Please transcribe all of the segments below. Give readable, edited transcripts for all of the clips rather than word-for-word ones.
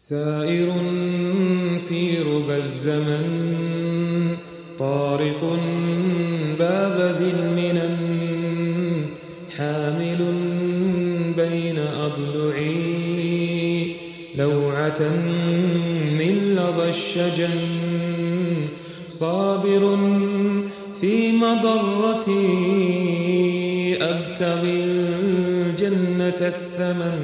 سائر في ربى الزمن طارق باب ذي المنن حامل بين أضلعي لوعة من لظى الشجن صابر في مضرتي أبتغي الجنة الثمن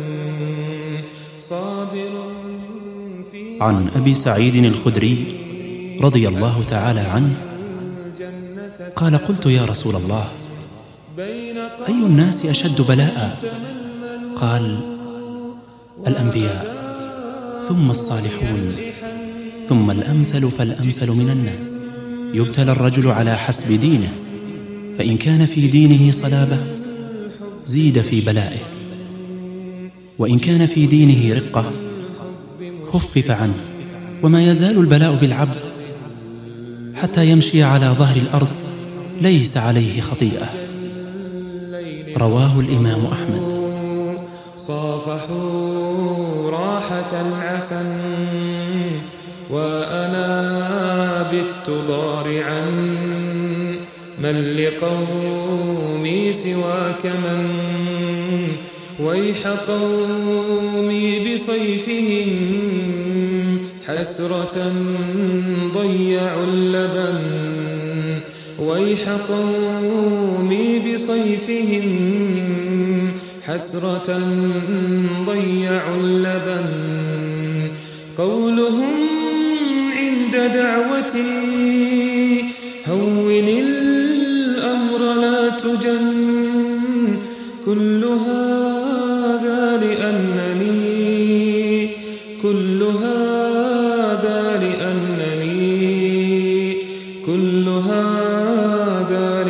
صابر. عن أبي سعيد الخدري رضي الله تعالى عنه قال: قلت يا رسول الله، أي الناس أشد بلاء؟ قال: الأنبياء ثم الصالحون ثم الأمثل فالأمثل من الناس. يبتلى الرجل على حسب دينه، فإن كان في دينه صلابة زيد في بلائه، وإن كان في دينه رقة خفف عنه. وما يزال البلاء بالعبد حتى يمشي على ظهر الأرض ليس عليه خطيئة. رواه الإمام أحمد. صافحوا راحة العفن وأنا بت ضارعا من لقومي سواك من ويح قومي بصيفهم حسرة ضيعوا اللبن ويح قومي بصيفهم حسرة ضيعوا اللبن قولهم عند دعوتي هون الأمر لا تجن كل هذا لأنني كل هذا لأنني كل هذا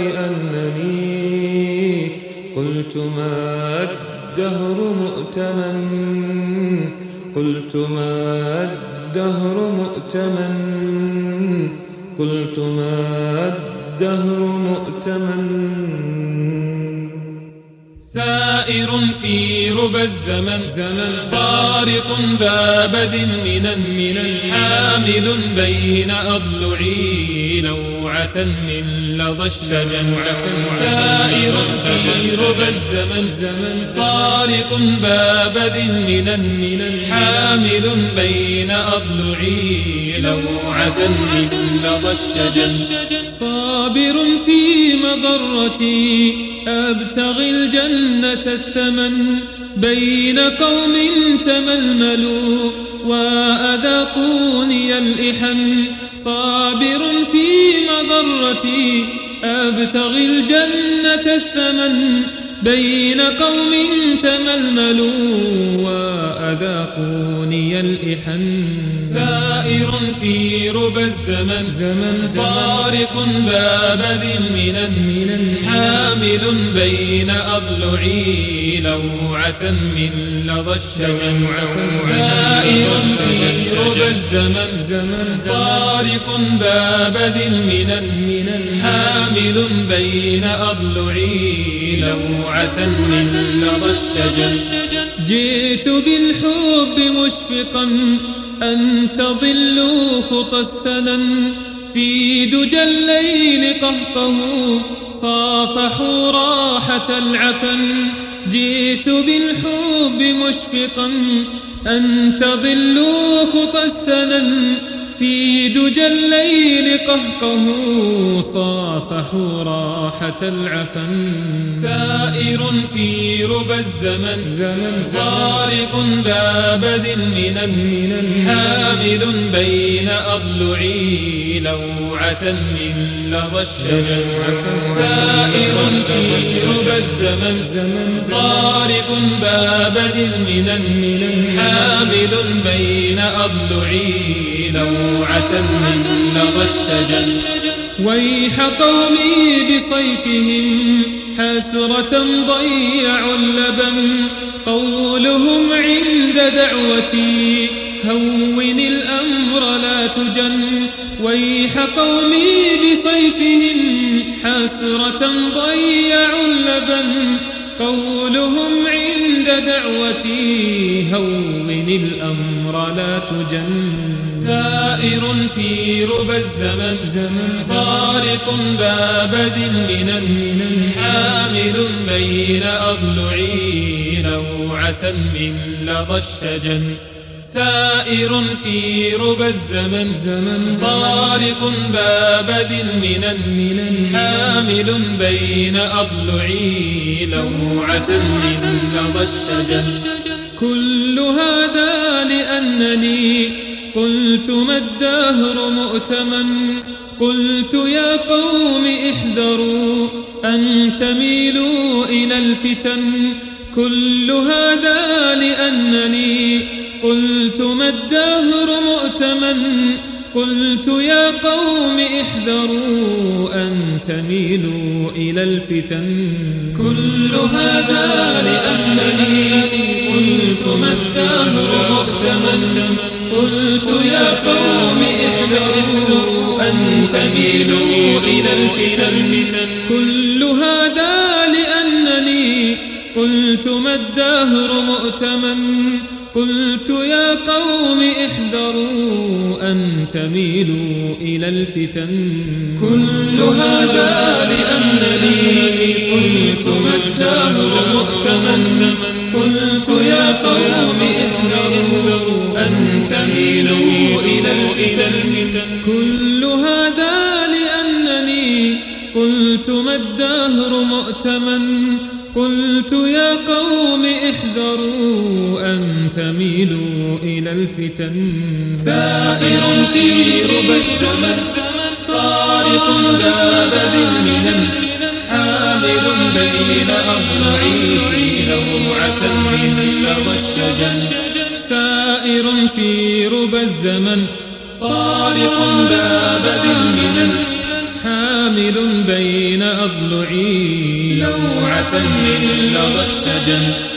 لأنني قلت ما الدهر مؤتمن قلت ما الدهر مؤتمن قلت ما الدهر مؤتمن. سائر في ربى الزمن صارق باب ذي المنن حامل بين أضلعي لوعة من لظى الشجن سائر في ربى الزمن صارق باب ذي المنن حامل بين أضلعي لوعة من لظى الشجن صابر في مضرتي أبتغي الجنة الثمن بين قوم تململوا وأذاقوني الإحن صابر في مضرتي أبتغي الجنة الثمن بين قوم تململوا وأذاقوني الإحن سائر في ربى الزمن طارق باب ذي المنن حامل بين أضلعي لوعة من لظى الشجن سائر في ربى الزمن طارق باب ذي المنن حامل بين أضلعي لوعة من لظى الشجن جئت بالحب مشفقا أن تضلوا خطى السنن في دجى الليل قهقه صافحوا راحة العفن جئت بالحب مشفقا أن تضلوا خطى السنن في دجى الليل قهقه صافحوا راحة العفن سائر في ربى الزمن طارق باب ذي المنن حامل بين أضلعي لوعة من لظى الشجن سائر في ربى الزمن طارق باب ذي المنن حامل بين أضلعي لوعة من لظى الشجن ويح قومي بصيفهم حسرة ضيعوا اللبن قولهم عند دعوتي هون الأمر لا تجن ويح قومي بصيفهم حسرة ضيعوا اللبن قولهم عند عند دعوتي هون الأمر لا تجن. سائر في ربى الزمن طارق باب ذي المنن حامل بين أضلعي لوعة من لظى الشجن. سائر في ربى الزمن طارق باب ذي المنن حامل بين أضلعي لوعة من لظى الشجن. كل هذا لأنني قلت ما الدهر مؤتمن. قلت يا قوم احذروا أن تميلوا إلى الفتن. كل هذا لأنني قلت ما الدهر مؤتمن. قلت يا قوم احذروا أن تميلوا إلى الفتن. كل هذا لأنني قلت ما الدهر مؤتمن. قلت يا قوم احذروا أن تميلوا إلى الفتن. كل هذا لأنني قلت ما الدهر مؤتمن. قلت يا قوم احذروا أن تميلوا إلى الفتن. كل هذا لأنني قلت ما الدهر مؤتمن. قلت يا قوم احذروا أن تميلوا إلى الفتن. كل هذا لأنني قلت ما الدهر مؤتمن. قلت يا قوم احذروا أن تميلوا إلى الفتن. سائر في ربى الزمن طارق باب ذي المنن حامل بين أضلعي لوعة من لظى الشجن. سائر في ربى الزمن طارق باب ذي المنن حامل بين أضلعي لوعة من لظى الشجن.